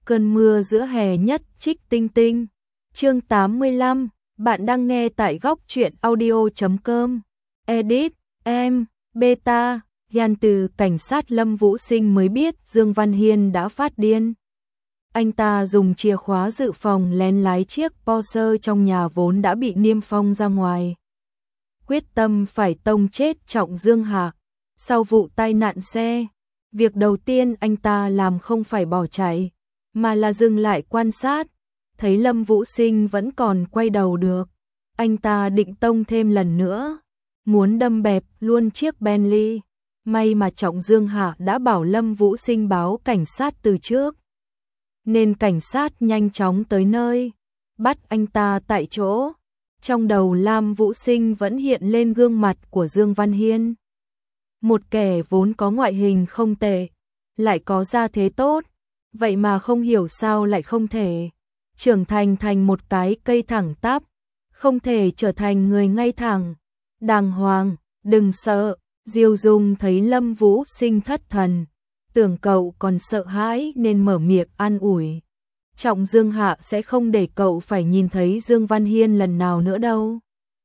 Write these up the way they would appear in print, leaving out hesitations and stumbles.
Cơn mưa giữa hè nhất trích tinh tinh. Chương 85, bạn đang nghe tại góc truyện audio.com. Edit, em, beta, Yan từ cảnh sát Lâm Vũ Sinh mới biết Dương Văn Hiên đã phát điên. Anh ta dùng chìa khóa dự phòng lén lái chiếc Porsche trong nhà vốn đã bị niêm phong ra ngoài. Quyết tâm phải tông chết Trọng Dương Hạ. Sau vụ tai nạn xe, việc đầu tiên anh ta làm không phải bỏ chạy, mà là dừng lại quan sát. Thấy Lâm Vũ Sinh vẫn còn quay đầu được, anh ta định tông thêm lần nữa, muốn đâm bẹp luôn chiếc Bentley. May mà Trọng Dương Hạ đã bảo Lâm Vũ Sinh báo cảnh sát từ trước, nên cảnh sát nhanh chóng tới nơi, bắt anh ta tại chỗ. Trong đầu Lâm Vũ Sinh vẫn hiện lên gương mặt của Dương Văn Hiên. Một kẻ vốn có ngoại hình không tệ, lại có gia thế tốt, vậy mà không hiểu sao lại không thể trưởng thành thành một cái cây thẳng tắp, không thể trở thành người ngay thẳng, đàng hoàng. Đừng sợ. Diêu Dung thấy Lâm Vũ Sinh thất thần, tưởng cậu còn sợ hãi nên mở miệng an ủi. Trọng Dương Hạ sẽ không để cậu phải nhìn thấy Dương Văn Hiên lần nào nữa đâu.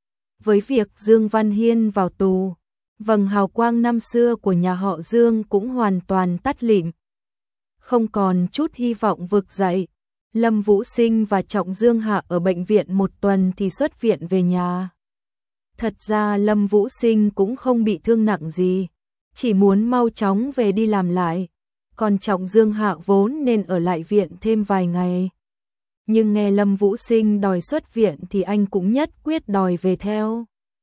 Với việc Dương Văn Hiên vào tù, vầng hào quang năm xưa của nhà họ Dương cũng hoàn toàn tắt lịm, không còn chút hy vọng vực dậy. Lâm Vũ Sinh và Trọng Dương Hạ ở bệnh viện một tuần thì xuất viện về nhà. Thật ra Lâm Vũ Sinh cũng không bị thương nặng gì, chỉ muốn mau chóng về đi làm lại. Còn Trọng Dương Hạ vốn nên ở lại viện thêm vài ngày. Nhưng nghe Lâm Vũ Sinh đòi xuất viện thì anh cũng nhất quyết đòi về theo.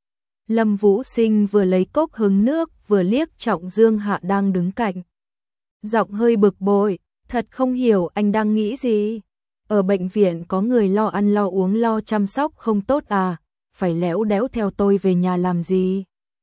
Lâm Vũ Sinh vừa lấy cốc hứng nước vừa liếc Trọng Dương Hạ đang đứng cạnh. Giọng hơi bực bội, thật không hiểu anh đang nghĩ gì. Ở bệnh viện có người lo ăn lo uống lo chăm sóc không tốt à, phải lẽo đẽo theo tôi về nhà làm gì?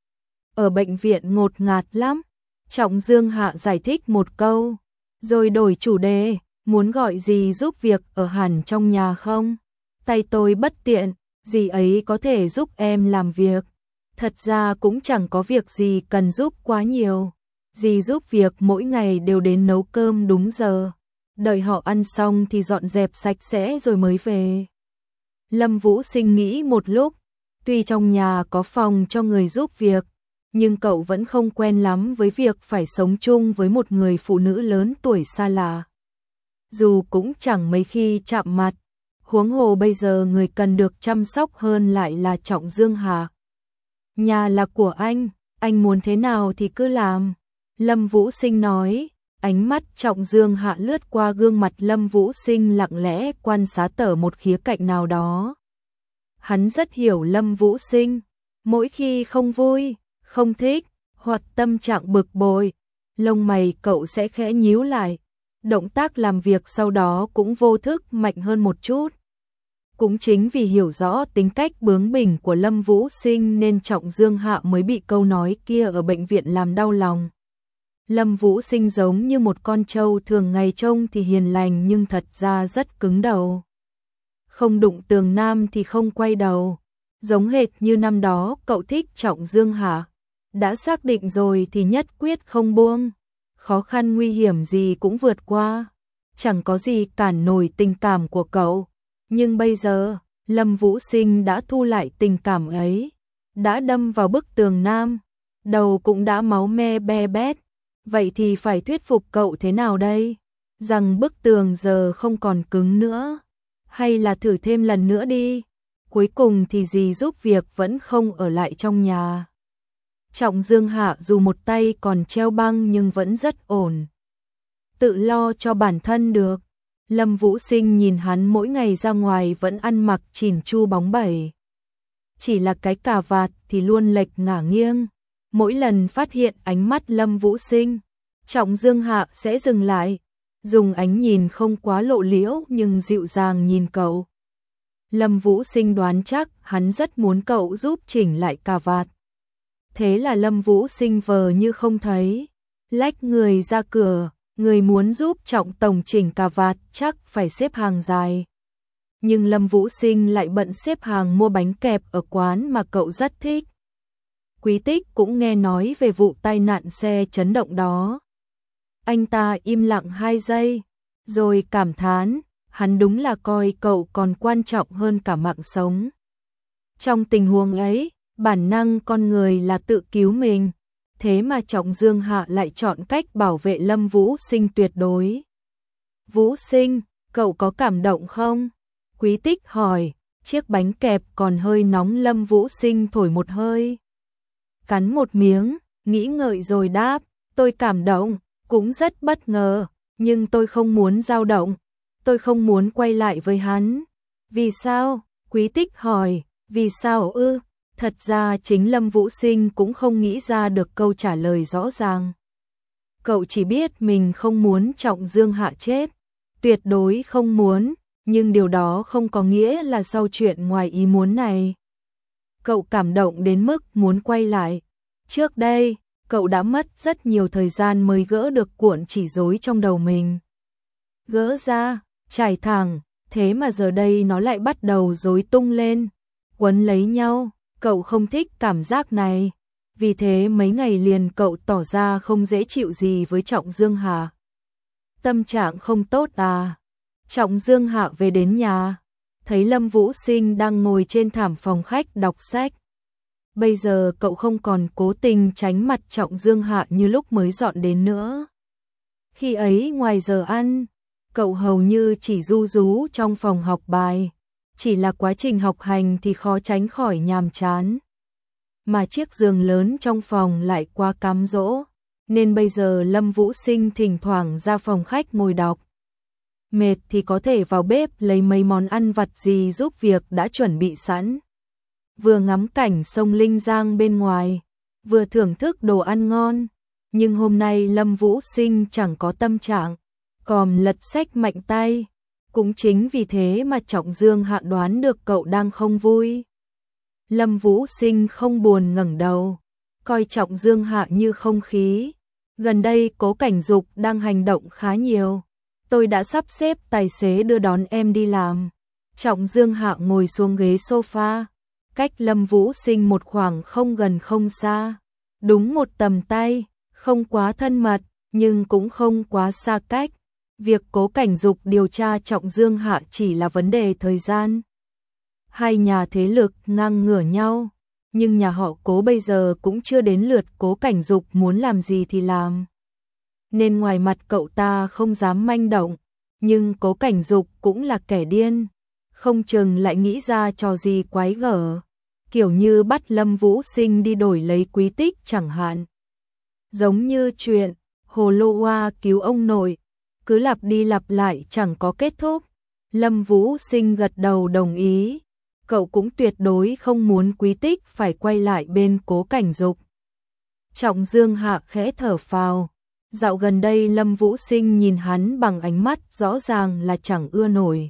Ở bệnh viện ngột ngạt lắm. Trọng Dương Hạ giải thích một câu, rồi đổi chủ đề, muốn gọi gì giúp việc ở hẳn trong nhà không? Tay tôi bất tiện, dì ấy có thể giúp em làm việc. Thật ra cũng chẳng có việc gì cần giúp quá nhiều. Dì giúp việc mỗi ngày đều đến nấu cơm đúng giờ, đợi họ ăn xong thì dọn dẹp sạch sẽ rồi mới về. Lâm Vũ Sinh nghĩ một lúc, tuy trong nhà có phòng cho người giúp việc, nhưng cậu vẫn không quen lắm với việc phải sống chung với một người phụ nữ lớn tuổi xa lạ. Dù cũng chẳng mấy khi chạm mặt, huống hồ bây giờ người cần được chăm sóc hơn lại là Trọng Dương Hạ. Nhà là của anh muốn thế nào thì cứ làm. Lâm Vũ Sinh nói, ánh mắt Trọng Dương Hạ lướt qua gương mặt Lâm Vũ Sinh lặng lẽ quan sát tở một khía cạnh nào đó. Hắn rất hiểu Lâm Vũ Sinh, mỗi khi không vui, không thích, hoặc tâm trạng bực bội, lông mày cậu sẽ khẽ nhíu lại, động tác làm việc sau đó cũng vô thức mạnh hơn một chút. Cũng chính vì hiểu rõ tính cách bướng bỉnh của Lâm Vũ Sinh nên Trọng Dương Hạ mới bị câu nói kia ở bệnh viện làm đau lòng. Lâm Vũ Sinh giống như một con trâu thường ngày trông thì hiền lành nhưng thật ra rất cứng đầu. Không đụng tường nam thì không quay đầu, giống hệt như năm đó cậu thích Trọng Dương Hạ. Đã xác định rồi thì nhất quyết không buông, khó khăn nguy hiểm gì cũng vượt qua, chẳng có gì cản nổi tình cảm của cậu. Nhưng bây giờ, Lâm Vũ Sinh đã thu lại tình cảm ấy, đã đâm vào bức tường nam, đầu cũng đã máu me be bét. Vậy thì phải thuyết phục cậu thế nào đây? Rằng bức tường giờ không còn cứng nữa, hay là thử thêm lần nữa đi. Cuối cùng thì dì giúp việc vẫn không ở lại trong nhà. Trọng Dương Hạ dù một tay còn treo băng nhưng vẫn rất ổn, tự lo cho bản thân được. Lâm Vũ Sinh nhìn hắn mỗi ngày ra ngoài vẫn ăn mặc chỉn chu bóng bẩy, chỉ là cái cà vạt thì luôn lệch ngả nghiêng. Mỗi lần phát hiện ánh mắt Lâm Vũ Sinh, Trọng Dương Hạ sẽ dừng lại, dùng ánh nhìn không quá lộ liễu nhưng dịu dàng nhìn cậu. Lâm Vũ Sinh đoán chắc hắn rất muốn cậu giúp chỉnh lại cà vạt. Thế là Lâm Vũ Sinh vờ như không thấy, lách người ra cửa. Người muốn giúp Trọng tổng chỉnh cà vạt chắc phải xếp hàng dài. Nhưng Lâm Vũ Sinh lại bận xếp hàng mua bánh kẹp ở quán mà cậu rất thích. Quý Tích cũng nghe nói về vụ tai nạn xe chấn động đó. Anh ta im lặng 2 giây, rồi cảm thán, hắn đúng là coi cậu còn quan trọng hơn cả mạng sống. Trong tình huống ấy, bản năng con người là tự cứu mình, thế mà Trọng Dương Hạ lại chọn cách bảo vệ Lâm Vũ Sinh tuyệt đối. Vũ Sinh, cậu có cảm động không? Quý Tích hỏi, chiếc bánh kẹp còn hơi nóng. Lâm Vũ Sinh thổi một hơi, cắn một miếng, nghĩ ngợi rồi đáp, tôi cảm động, cũng rất bất ngờ, nhưng tôi không muốn dao động, tôi không muốn quay lại với hắn. Vì sao? Quý Tích hỏi, vì sao ư? Thật ra chính Lâm Vũ Sinh cũng không nghĩ ra được câu trả lời rõ ràng. Cậu chỉ biết mình không muốn Trọng Dương Hạ chết, tuyệt đối không muốn, nhưng điều đó không có nghĩa là sau chuyện ngoài ý muốn này, cậu cảm động đến mức muốn quay lại. Trước đây, cậu đã mất rất nhiều thời gian mới gỡ được cuộn chỉ rối trong đầu mình. Gỡ ra, trải thẳng, thế mà giờ đây nó lại bắt đầu rối tung lên, quấn lấy nhau. Cậu không thích cảm giác này, vì thế mấy ngày liền cậu tỏ ra không dễ chịu gì với Trọng Dương Hạ. Tâm trạng không tốt à? Trọng Dương Hạ về đến nhà, thấy Lâm Vũ Sinh đang ngồi trên thảm phòng khách đọc sách. Bây giờ cậu không còn cố tình tránh mặt Trọng Dương Hạ như lúc mới dọn đến nữa. Khi ấy ngoài giờ ăn, cậu hầu như chỉ ru rú trong phòng học bài. Chỉ là quá trình học hành thì khó tránh khỏi nhàm chán. Mà chiếc giường lớn trong phòng lại quá cám dỗ, nên bây giờ Lâm Vũ Sinh thỉnh thoảng ra phòng khách ngồi đọc. Mệt thì có thể vào bếp lấy mấy món ăn vặt gì giúp việc đã chuẩn bị sẵn. Vừa ngắm cảnh sông Linh Giang bên ngoài, vừa thưởng thức đồ ăn ngon. Nhưng hôm nay Lâm Vũ Sinh chẳng có tâm trạng, còm lật sách mạnh tay. Cũng chính vì thế mà Trọng Dương Hạ đoán được cậu đang không vui. Lâm Vũ Sinh không buồn ngẩng đầu, coi Trọng Dương Hạ như không khí. Gần đây Cố Cảnh Dục đang hành động khá nhiều. Tôi đã sắp xếp tài xế đưa đón em đi làm. Trọng Dương Hạ ngồi xuống ghế sofa, cách Lâm Vũ Sinh một khoảng không gần không xa. Đúng một tầm tay, không quá thân mật, nhưng cũng không quá xa cách. Việc Cố Cảnh Dục điều tra Trọng Dương Hạ chỉ là vấn đề thời gian. Hai nhà thế lực ngang ngửa nhau, nhưng nhà họ Cố bây giờ cũng chưa đến lượt Cố Cảnh Dục muốn làm gì thì làm. Nên ngoài mặt cậu ta không dám manh động, nhưng Cố Cảnh Dục cũng là kẻ điên, không chừng lại nghĩ ra trò gì quái gở, kiểu như bắt Lâm Vũ Sinh đi đổi lấy Quý Tích chẳng hạn. Giống như chuyện Hồ Lô Hoa cứu ông nội, cứ lặp đi lặp lại chẳng có kết thúc. Lâm Vũ Sinh gật đầu đồng ý, cậu cũng tuyệt đối không muốn Quý Tích phải quay lại bên Cố Cảnh Dục. Trọng Dương Hạ khẽ thở phào, dạo gần đây Lâm Vũ Sinh nhìn hắn bằng ánh mắt rõ ràng là chẳng ưa nổi.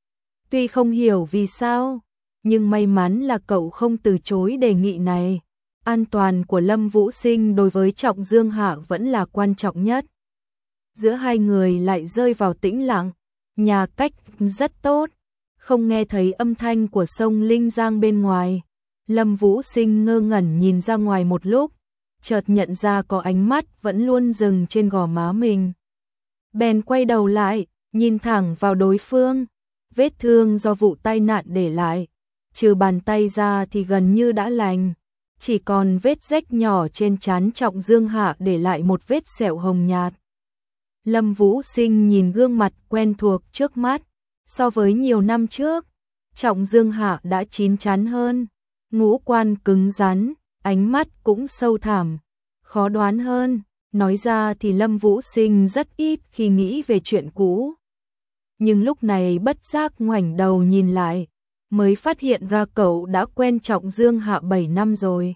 Tuy không hiểu vì sao, nhưng may mắn là cậu không từ chối đề nghị này. An toàn của Lâm Vũ Sinh đối với Trọng Dương Hạ vẫn là quan trọng nhất. Giữa hai người lại rơi vào tĩnh lặng, nhà cách rất tốt, không nghe thấy âm thanh của sông Linh Giang bên ngoài. Lâm Vũ Sinh ngơ ngẩn nhìn ra ngoài một lúc, chợt nhận ra có ánh mắt vẫn luôn dừng trên gò má mình. Bèn quay đầu lại, nhìn thẳng vào đối phương. Vết thương do vụ tai nạn để lại, trừ bàn tay ra thì gần như đã lành, chỉ còn vết rách nhỏ trên trán Trọng Dương Hạ để lại một vết sẹo hồng nhạt. Lâm Vũ Sinh nhìn gương mặt quen thuộc trước mắt, so với nhiều năm trước, Trọng Dương Hạ đã chín chắn hơn, ngũ quan cứng rắn, ánh mắt cũng sâu thẳm, khó đoán hơn. Nói ra thì Lâm Vũ Sinh rất ít khi nghĩ về chuyện cũ. Nhưng lúc này bất giác ngoảnh đầu nhìn lại, mới phát hiện ra cậu đã quen Trọng Dương Hạ 7 năm rồi.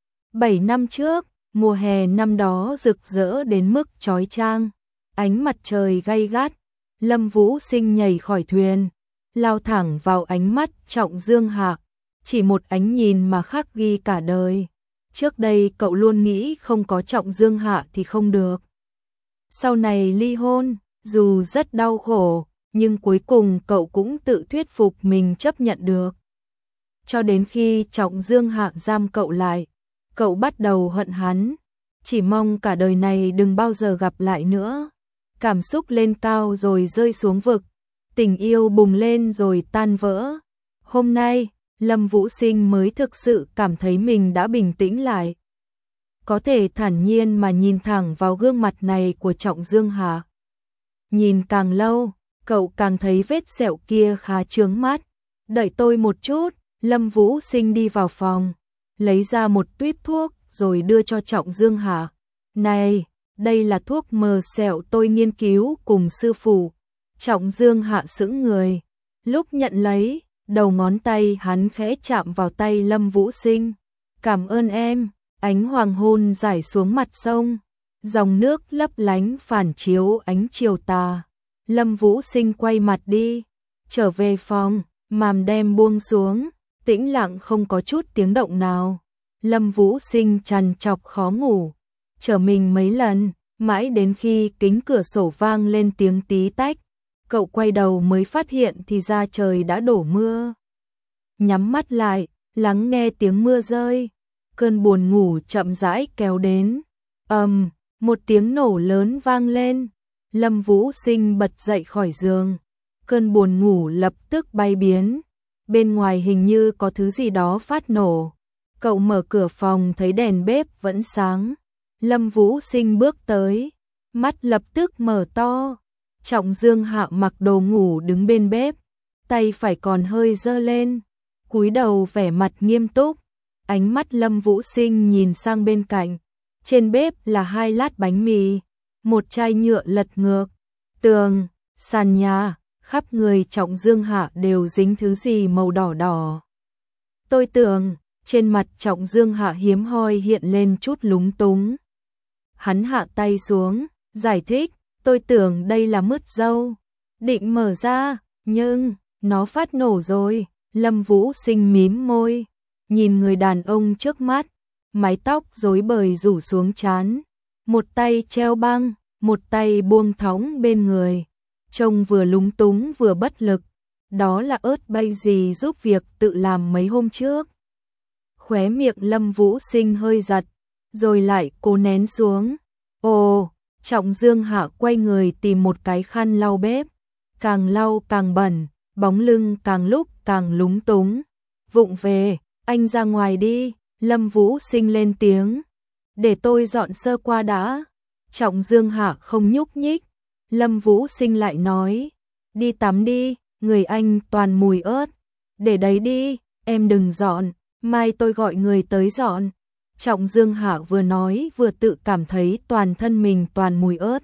7 năm trước, mùa hè năm đó rực rỡ đến mức chói chang, ánh mặt trời gay gắt, Lâm Vũ Sinh nhảy khỏi thuyền, lao thẳng vào ánh mắt Trọng Dương Hạ, chỉ một ánh nhìn mà khắc ghi cả đời. Trước đây cậu luôn nghĩ không có Trọng Dương Hạ thì không được. Sau này ly hôn, dù rất đau khổ, nhưng cuối cùng cậu cũng tự thuyết phục mình chấp nhận được. Cho đến khi Trọng Dương Hạ giam cậu lại, cậu bắt đầu hận hắn, chỉ mong cả đời này đừng bao giờ gặp lại nữa. cảm xúc lên cao rồi rơi xuống vực, tình yêu bùng lên rồi tan vỡ. Hôm nay, Lâm Vũ Sinh mới thực sự cảm thấy mình đã bình tĩnh lại. Có thể thản nhiên mà nhìn thẳng vào gương mặt này của Trọng Dương Hạ. Nhìn càng lâu, cậu càng thấy vết sẹo kia khá chướng mắt. Đợi tôi một chút, Lâm Vũ Sinh đi vào phòng, lấy ra một tuýp thuốc rồi đưa cho Trọng Dương Hạ. Này, đây là thuốc mờ sẹo tôi nghiên cứu cùng sư phụ. Trọng Dương Hạ sững người. Lúc nhận lấy, đầu ngón tay hắn khẽ chạm vào tay Lâm Vũ Sinh. Cảm ơn em. Ánh hoàng hôn rải xuống mặt sông, dòng nước lấp lánh phản chiếu ánh chiều tà. Lâm Vũ Sinh quay mặt đi, trở về phòng, màn đêm buông xuống, tĩnh lặng không có chút tiếng động nào. Lâm Vũ Sinh trằn trọc khó ngủ, trở mình mấy lần, mãi đến khi kính cửa sổ vang lên tiếng tí tách, cậu quay đầu mới phát hiện thì ra trời đã đổ mưa. Nhắm mắt lại, lắng nghe tiếng mưa rơi. Cơn buồn ngủ chậm rãi kéo đến. Một tiếng nổ lớn vang lên. Lâm Vũ Sinh bật dậy khỏi giường. Cơn buồn ngủ lập tức bay biến. Bên ngoài hình như có thứ gì đó phát nổ. Cậu mở cửa phòng thấy đèn bếp vẫn sáng. Lâm Vũ Sinh bước tới, mắt lập tức mở to. Trọng Dương Hạ mặc đồ ngủ đứng bên bếp, tay phải còn hơi giơ lên, cúi đầu vẻ mặt nghiêm túc. Ánh mắt Lâm Vũ Sinh nhìn sang bên cạnh, trên bếp là 2 lát bánh mì, một chai nhựa lật ngược, tường, sàn nhà, khắp người Trọng Dương Hạ đều dính thứ gì màu đỏ đỏ. Tôi tưởng, trên mặt Trọng Dương Hạ hiếm hoi hiện lên chút lúng túng. Hắn hạ tay xuống, giải thích, tôi tưởng đây là mứt dâu, định mở ra, nhưng nó phát nổ rồi. Lâm Vũ Sinh mím môi, nhìn người đàn ông trước mắt, mái tóc rối bời rủ xuống trán, một tay treo băng, một tay buông thõng bên người, trông vừa lúng túng vừa bất lực. Đó là ớt bay gì giúp việc tự làm mấy hôm trước. Khóe miệng Lâm Vũ Sinh hơi giật, rồi lại cố nén xuống. Ồ, Trọng Dương Hạ quay người tìm một cái khăn lau bếp, càng lau càng bẩn, bóng lưng càng lúc càng lúng túng. Vụng về, anh ra ngoài đi. Lâm Vũ Sinh lên tiếng. Để tôi dọn sơ qua đã. Trọng Dương Hạ không nhúc nhích. Lâm Vũ Sinh lại nói, đi tắm đi, người anh toàn mùi ớt. Để đấy đi, em đừng dọn, mai tôi gọi người tới dọn. Trọng Dương Hạ vừa nói vừa tự cảm thấy toàn thân mình toàn mùi ớt.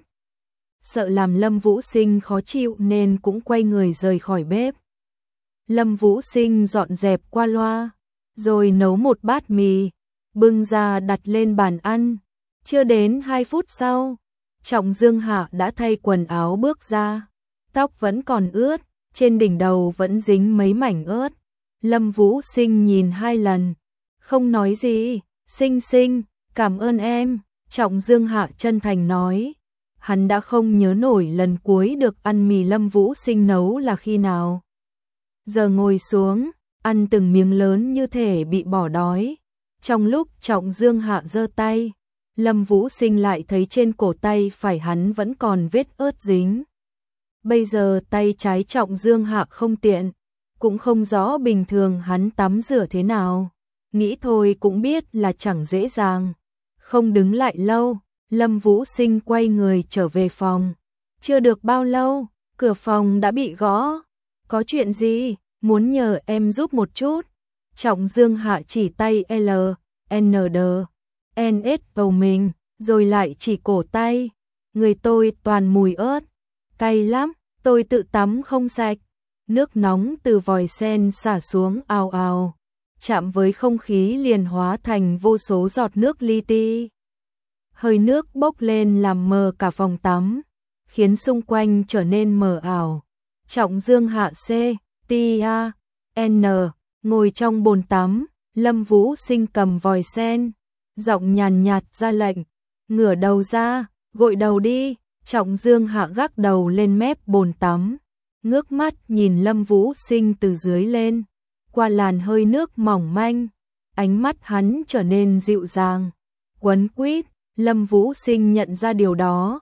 Sợ làm Lâm Vũ Sinh khó chịu nên cũng quay người rời khỏi bếp. Lâm Vũ Sinh dọn dẹp qua loa, rồi nấu một bát mì, bưng ra đặt lên bàn ăn. Chưa đến 2 phút sau, Trọng Dương Hạ đã thay quần áo bước ra, tóc vẫn còn ướt, trên đỉnh đầu vẫn dính mấy mảnh ớt. Lâm Vũ Sinh nhìn 2 lần, không nói gì. Sinh Sinh, cảm ơn em. Trọng Dương Hạ chân thành nói. Hắn đã không nhớ nổi lần cuối được ăn mì Lâm Vũ Sinh nấu là khi nào. Giờ ngồi xuống, ăn từng miếng lớn như thể bị bỏ đói. Trong lúc Trọng Dương Hạ giơ tay, Lâm Vũ Sinh lại thấy trên cổ tay phải hắn vẫn còn vết ớt dính. Bây giờ tay trái Trọng Dương Hạ không tiện, cũng không rõ bình thường hắn tắm rửa thế nào. Nghĩ thôi cũng biết là chẳng dễ dàng. Không đứng lại lâu, Lâm Vũ Sinh quay người trở về phòng. Chưa được bao lâu, cửa phòng đã bị gõ. Có chuyện gì? Muốn nhờ em giúp một chút. Trọng Dương Hạ chỉ tay L, N, D, N, S vào mình, rồi lại chỉ cổ tay. Người tôi toàn mùi ớt. Cay lắm, tôi tự tắm không sạch. Nước nóng từ vòi sen xả xuống ào ào, chạm với không khí liền hóa thành vô số giọt nước li ti. Hơi nước bốc lên làm mờ cả phòng tắm, khiến xung quanh trở nên mờ ảo. Trọng Dương Hạ C, T, A, N, ngồi trong bồn tắm, Lâm Vũ Sinh cầm vòi sen, giọng nhàn nhạt ra lệnh, ngửa đầu ra, gội đầu đi. Trọng Dương Hạ gác đầu lên mép bồn tắm, ngước mắt nhìn Lâm Vũ Sinh từ dưới lên, qua làn hơi nước mỏng manh, ánh mắt hắn trở nên dịu dàng, quấn quýt. Lâm Vũ Sinh nhận ra điều đó,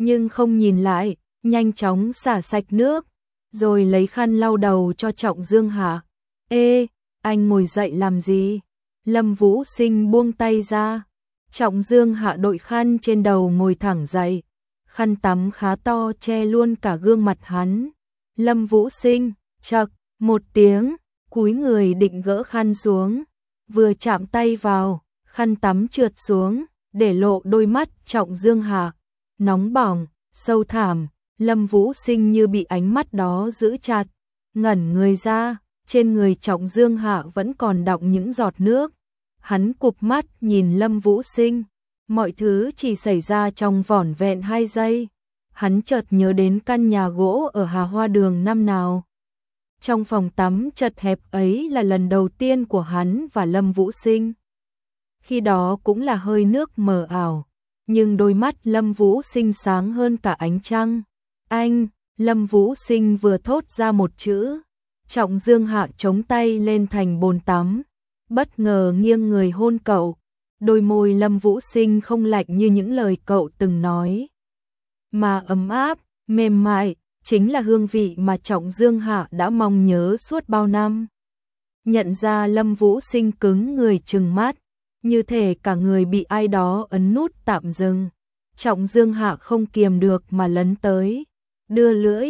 nhưng không nhìn lại, nhanh chóng xả sạch nước, rồi lấy khăn lau đầu cho Trọng Dương Hạ. Ê, anh ngồi dậy làm gì? Lâm Vũ Sinh buông tay ra. Trọng Dương Hạ đội khăn trên đầu ngồi thẳng dậy. Khăn tắm khá to che luôn cả gương mặt hắn. Lâm Vũ Sinh, chậc, một tiếng, cúi người định gỡ khăn xuống. Vừa chạm tay vào, khăn tắm trượt xuống, để lộ đôi mắt Trọng Dương Hạ. Nóng bỏng, sâu thẳm, Lâm Vũ Sinh như bị ánh mắt đó giữ chặt. Ngẩn người ra, trên người Trọng Dương Hạ vẫn còn đọng những giọt nước. Hắn cụp mắt nhìn Lâm Vũ Sinh. Mọi thứ chỉ xảy ra trong vỏn vẹn 2 giây. Hắn chợt nhớ đến căn nhà gỗ ở Hà Hoa Đường năm nào. Trong phòng tắm chật hẹp ấy là lần đầu tiên của hắn và Lâm Vũ Sinh. Khi đó cũng là hơi nước mờ ảo, nhưng đôi mắt Lâm Vũ Sinh sáng hơn cả ánh trăng. Anh, Lâm Vũ Sinh vừa thốt ra một chữ. Trọng Dương Hạ chống tay lên thành bồn tắm, bất ngờ nghiêng người hôn cậu. Đôi môi Lâm Vũ Sinh không lạnh như những lời cậu từng nói, mà ấm áp, mềm mại, chính là hương vị mà Trọng Dương Hạ đã mong nhớ suốt bao năm. Nhận ra Lâm Vũ Sinh cứng người trừng mắt, như thể cả người bị ai đó ấn nút tạm dừng. Trọng Dương Hạ không kiềm được mà lấn tới, đưa lưỡi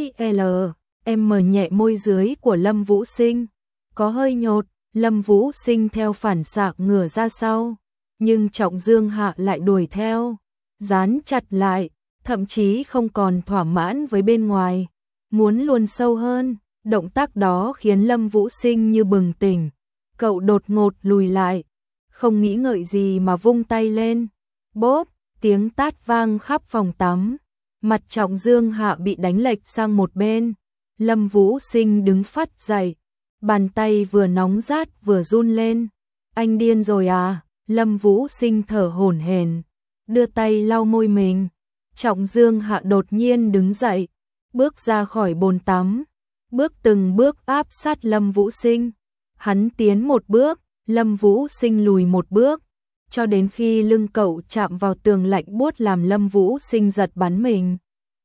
mở nhẹ môi dưới của Lâm Vũ Sinh. Có hơi nhột, Lâm Vũ Sinh theo phản xạ ngửa ra sau, nhưng Trọng Dương Hạ lại đuổi theo, dán chặt lại, thậm chí không còn thỏa mãn với bên ngoài, muốn luồn sâu hơn. Động tác đó khiến Lâm Vũ Sinh như bừng tỉnh, cậu đột ngột lùi lại, không nghĩ ngợi gì mà vung tay lên. Bốp, tiếng tát vang khắp phòng tắm, mặt Trọng Dương Hạ bị đánh lệch sang một bên. Lâm Vũ Sinh đứng phắt dậy, bàn tay vừa nóng rát vừa run lên. Anh điên rồi à? Lâm Vũ Sinh thở hổn hển, đưa tay lau môi mình. Trọng Dương Hạ đột nhiên đứng dậy, bước ra khỏi bồn tắm, bước từng bước áp sát Lâm Vũ Sinh. Hắn tiến một bước, Lâm Vũ Sinh lùi một bước, cho đến khi lưng cậu chạm vào tường lạnh buốt làm Lâm Vũ Sinh giật bắn mình.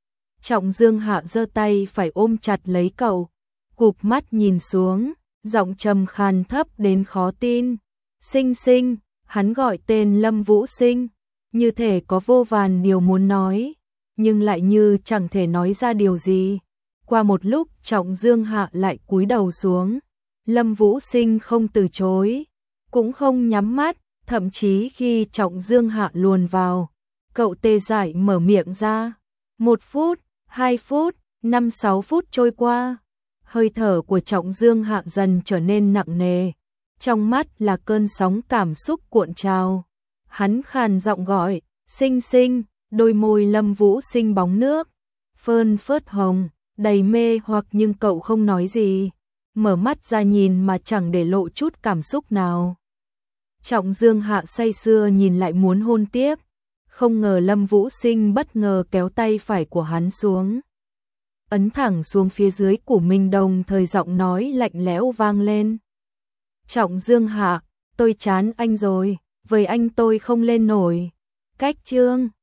Trọng Dương Hạ giơ tay phải ôm chặt lấy cậu, cụp mắt nhìn xuống, giọng trầm khàn thấp đến khó tin. Sinh Sinh, hắn gọi tên Lâm Vũ Sinh, như thể có vô vàn điều muốn nói, nhưng lại như chẳng thể nói ra điều gì. Qua một lúc Trọng Dương Hạ lại cúi đầu xuống. Lâm Vũ Sinh không từ chối, cũng không nhắm mắt, thậm chí khi Trọng Dương Hạ luồn vào, cậu tê dại mở miệng ra. 1 phút, 2 phút, 5-6 phút trôi qua, hơi thở của Trọng Dương Hạ dần trở nên nặng nề, trong mắt là cơn sóng cảm xúc cuộn trào. Hắn khàn giọng gọi, Sinh Sinh, đôi môi Lâm Vũ Sinh bóng nước, phơn phớt hồng, đầy mê hoặc, nhưng cậu không nói gì, mở mắt ra nhìn mà chẳng để lộ chút cảm xúc nào. Trọng Dương Hạ say sưa nhìn lại muốn hôn tiếp, không ngờ Lâm Vũ Sinh bất ngờ kéo tay phải của hắn xuống, ấn thẳng xuống phía dưới của mình, đồng thời giọng nói lạnh lẽo vang lên. Trọng Dương Hạ, tôi chán anh rồi, với anh tôi không lên nổi. Cách chương